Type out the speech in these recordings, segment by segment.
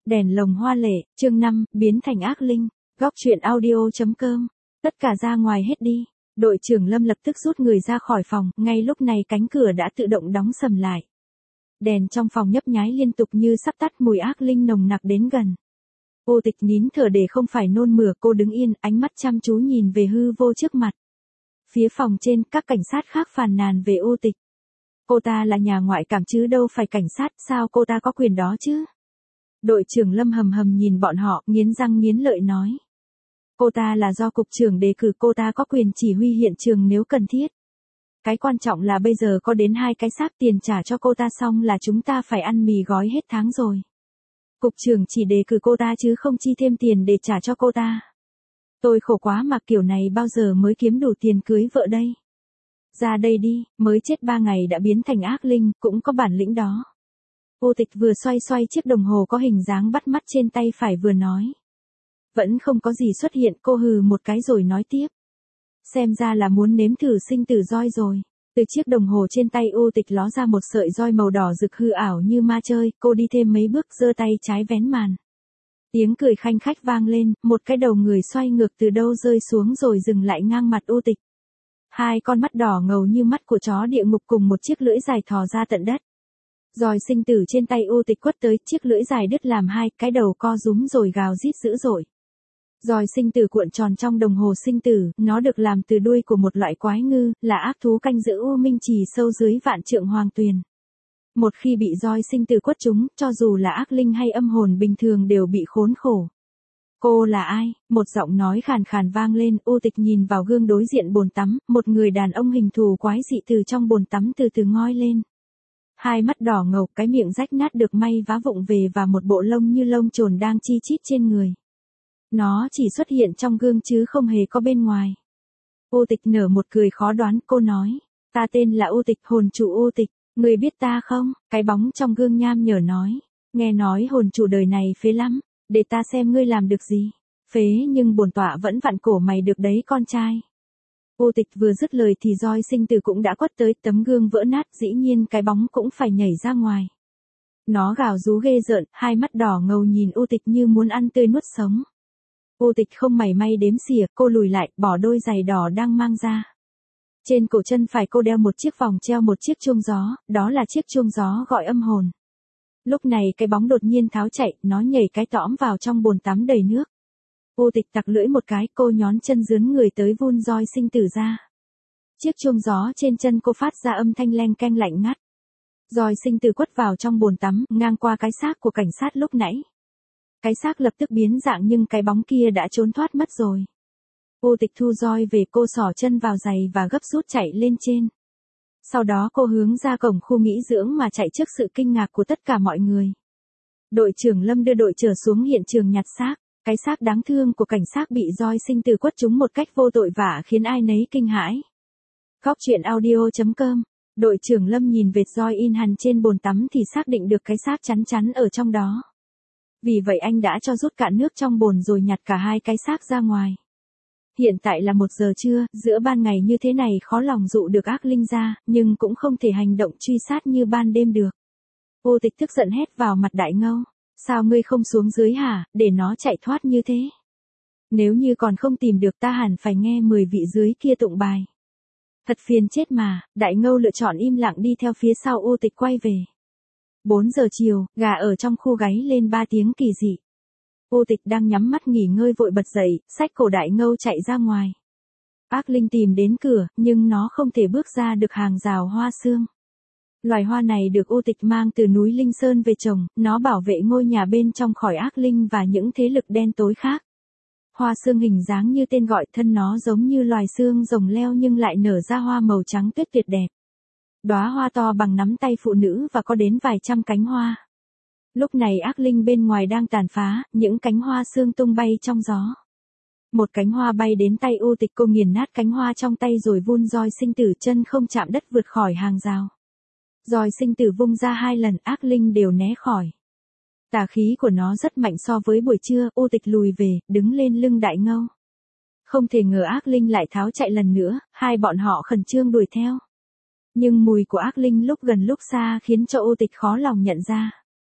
Đèn lồng hoa lệ, chương 5, biến thành ác linh. Góc truyện audio.com. Tất cả ra ngoài hết đi. Đội trưởng Lâm lập tức rút người ra khỏi phòng, ngay lúc này cánh cửa đã tự động đóng sầm lại. Đèn trong phòng nhấp nháy liên tục như sắp tắt, mùi ác linh nồng nặc đến gần. Ô Tịch nín thở để không phải nôn mửa, cô đứng yên, ánh mắt chăm chú nhìn về hư vô trước mặt. Phía phòng trên, các cảnh sát khác phàn nàn về Ô Tịch. Cô ta là nhà ngoại cảm chứ đâu phải cảnh sát, sao cô ta có quyền đó chứ? Đội trưởng Lâm hầm hầm nhìn bọn họ, nghiến răng nghiến lợi nói. Cô ta là do cục trưởng đề cử, cô ta có quyền chỉ huy hiện trường nếu cần thiết. Cái quan trọng là bây giờ có đến 2 cái xác, tiền trả cho cô ta xong là chúng ta phải ăn mì gói hết tháng rồi. Cục trưởng chỉ đề cử cô ta chứ không chi thêm tiền để trả cho cô ta. Tôi khổ quá mà, kiểu này bao giờ mới kiếm đủ tiền cưới vợ đây. Ra đây đi, mới chết 3 ngày đã biến thành ác linh, cũng có bản lĩnh đó. Ô Tịch vừa xoay xoay chiếc đồng hồ có hình dáng bắt mắt trên tay phải vừa nói. Vẫn không có gì xuất hiện, cô hừ một cái rồi nói tiếp. Xem ra là muốn nếm thử sinh tử roi rồi. Từ chiếc đồng hồ trên tay Ô Tịch ló ra một sợi roi màu đỏ rực hư ảo như ma chơi, cô đi thêm mấy bước giơ tay trái vén màn. Tiếng cười khanh khách vang lên, một cái đầu người xoay ngược từ đâu rơi xuống rồi dừng lại ngang mặt Ô Tịch. 2 con mắt đỏ ngầu như mắt của chó địa ngục cùng một chiếc lưỡi dài thò ra tận đất. Roi sinh tử trên tay Ô Tịch quất tới, chiếc lưỡi dài đứt làm 2, cái đầu co rúm rồi gào rít dữ dội. Roi sinh tử cuộn tròn trong đồng hồ sinh tử, nó được làm từ đuôi của một loại quái ngư, là ác thú canh giữ U Minh Trì sâu dưới vạn trượng hoàng tuyền. Một khi bị roi sinh tử quất trúng, cho dù là ác linh hay âm hồn bình thường đều bị khốn khổ. Cô là ai? Một giọng nói khàn khàn vang lên, Ô Tịch nhìn vào gương đối diện bồn tắm, một người đàn ông hình thù quái dị từ trong bồn tắm từ từ ngoi lên. 2 mắt đỏ ngầu, cái miệng rách nát được may vá vụng về và một bộ lông như lông chồn đang chi chít trên người. Nó chỉ xuất hiện trong gương chứ không hề có bên ngoài. Ô Tịch nở một cười khó đoán, cô nói. Ta tên là Ô Tịch, hồn chủ Ô Tịch, người biết ta không? Cái bóng trong gương nham nhở nói. Nghe nói hồn chủ đời này phế lắm, để ta xem ngươi làm được gì. Phế nhưng bổn tọa vẫn vặn cổ mày được đấy con trai. Ô Tịch vừa dứt lời thì roi sinh tử cũng đã quất tới, tấm gương vỡ nát, dĩ nhiên cái bóng cũng phải nhảy ra ngoài. Nó gào rú ghê rợn, 2 mắt đỏ ngầu nhìn Ô Tịch như muốn ăn tươi nuốt sống. Ô Tịch không mảy may đếm xỉa, cô lùi lại, bỏ đôi giày đỏ đang mang ra. Trên cổ chân phải cô đeo một chiếc vòng treo một chiếc chuông gió, đó là chiếc chuông gió gọi âm hồn. Lúc này cái bóng đột nhiên tháo chạy, nó nhảy cái tõm vào trong bồn tắm đầy nước. Ô Tịch tặc lưỡi một cái, cô nhón chân dướn người tới vun roi sinh tử ra. Chiếc chuông gió trên chân cô phát ra âm thanh leng keng lạnh ngắt. Roi sinh tử quất vào trong bồn tắm, ngang qua cái xác của cảnh sát lúc nãy. Cái xác lập tức biến dạng nhưng cái bóng kia đã trốn thoát mất rồi. Ô Tịch thu roi về, cô xỏ chân vào giày và gấp rút chạy lên trên. Sau đó cô hướng ra cổng khu nghỉ dưỡng mà chạy trước sự kinh ngạc của tất cả mọi người. Đội trưởng Lâm đưa đội trở xuống hiện trường nhặt xác. Cái xác đáng thương của cảnh sát bị roi sinh tử quất trúng một cách vô tội vạ khiến ai nấy kinh hãi. Góc truyện audio.com. Đội trưởng Lâm nhìn vệt roi in hằn trên bồn tắm thì xác định được cái xác chắn chắn ở trong đó. Vì vậy anh đã cho rút cạn nước trong bồn rồi nhặt cả 2 cái xác ra ngoài. Hiện tại là 1 giờ trưa, giữa ban ngày như thế này khó lòng dụ được ác linh ra, nhưng cũng không thể hành động truy sát như ban đêm được. Ô Tịch tức giận hét vào mặt Đại Ngâu. Sao ngươi không xuống dưới hả, để nó chạy thoát như thế? Nếu như còn không tìm được ta hẳn phải nghe 10 vị dưới kia tụng bài. Thật phiền chết mà, Đại Ngâu lựa chọn im lặng đi theo phía sau Ô Tịch quay về. 4 giờ chiều, gà ở trong khu gáy lên 3 tiếng kỳ dị. Ô Tịch đang nhắm mắt nghỉ ngơi vội bật dậy, xách cổ Đại Ngâu chạy ra ngoài. Ác linh tìm đến cửa, nhưng nó không thể bước ra được hàng rào hoa sương. Loài hoa này được Ô Tịch mang từ núi Linh Sơn về trồng, nó bảo vệ ngôi nhà bên trong khỏi ác linh và những thế lực đen tối khác. Hoa sương hình dáng như tên gọi, thân nó giống như loài xương rồng leo nhưng lại nở ra hoa màu trắng tuyết tuyệt đẹp. Đóa hoa to bằng nắm tay phụ nữ và có đến vài trăm cánh hoa. Lúc này ác linh bên ngoài đang tàn phá, những cánh hoa sương tung bay trong gió. Một cánh hoa bay đến tay Ô Tịch, cô nghiền nát cánh hoa trong tay rồi vun roi sinh tử, chân không chạm đất vượt khỏi hàng rào. Roi sinh tử vung ra 2 lần, ác linh đều né khỏi. Tà khí của nó rất mạnh so với buổi trưa, Ô Tịch lùi về, đứng lên lưng Đại Ngâu. Không thể ngờ ác linh lại tháo chạy lần nữa, 2 bọn họ khẩn trương đuổi theo. Nhưng mùi của ác linh lúc gần lúc xa khiến cho Ô Tịch khó lòng nhận ra.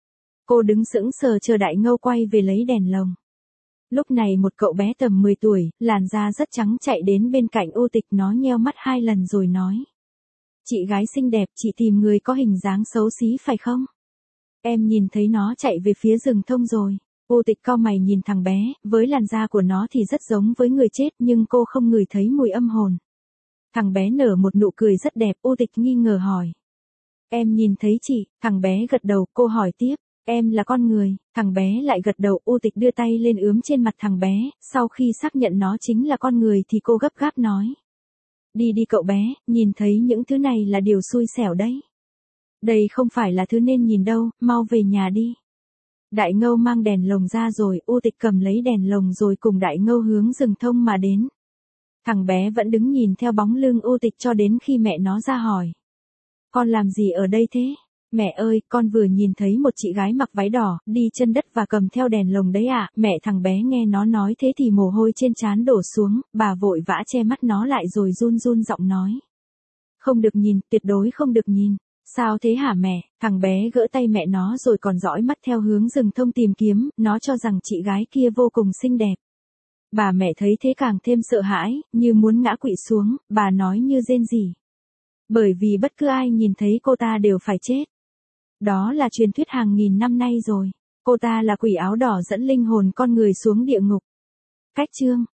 Cô đứng sững sờ chờ Đại Ngâu quay về lấy đèn lồng. Lúc này một cậu bé tầm 10 tuổi, làn da rất trắng chạy đến bên cạnh U Tịch, nó nheo mắt 2 lần rồi nói. Chị gái xinh đẹp, chị tìm người có hình dáng xấu xí phải không? Em nhìn thấy nó chạy về phía rừng thông rồi. U Tịch cau mày nhìn thằng bé, với làn da của nó thì rất giống với người chết nhưng cô không ngửi thấy mùi âm hồn. Thằng bé nở một nụ cười rất đẹp, U Tịch nghi ngờ hỏi. Em nhìn thấy chị, thằng bé gật đầu, cô hỏi tiếp. Em là con người, thằng bé lại gật đầu. U Tịch đưa tay lên ướm trên mặt thằng bé, sau khi xác nhận nó chính là con người thì cô gấp gáp nói. Đi đi cậu bé, nhìn thấy những thứ này là điều xui xẻo đấy. Đây không phải là thứ nên nhìn đâu, mau về nhà đi. Đại Ngâu mang đèn lồng ra rồi, U Tịch cầm lấy đèn lồng rồi cùng Đại Ngâu hướng rừng thông mà đến. Thằng bé vẫn đứng nhìn theo bóng lưng U Tịch cho đến khi mẹ nó ra hỏi. Con làm gì ở đây thế? Mẹ ơi, con vừa nhìn thấy một chị gái mặc váy đỏ, đi chân đất và cầm theo đèn lồng đấy ạ. Mẹ thằng bé nghe nó nói thế thì mồ hôi trên trán đổ xuống, bà vội vã che mắt nó lại rồi run run giọng nói. Không được nhìn, tuyệt đối không được nhìn. Sao thế hả mẹ? Thằng bé gỡ tay mẹ nó rồi còn dõi mắt theo hướng rừng thông tìm kiếm, nó cho rằng chị gái kia vô cùng xinh đẹp. Bà mẹ thấy thế càng thêm sợ hãi, như muốn ngã quỵ xuống, bà nói như rên rỉ. Bởi vì bất cứ ai nhìn thấy cô ta đều phải chết. Đó là truyền thuyết hàng nghìn năm nay rồi. Cô ta là quỷ áo đỏ dẫn linh hồn con người xuống địa ngục. Cách chương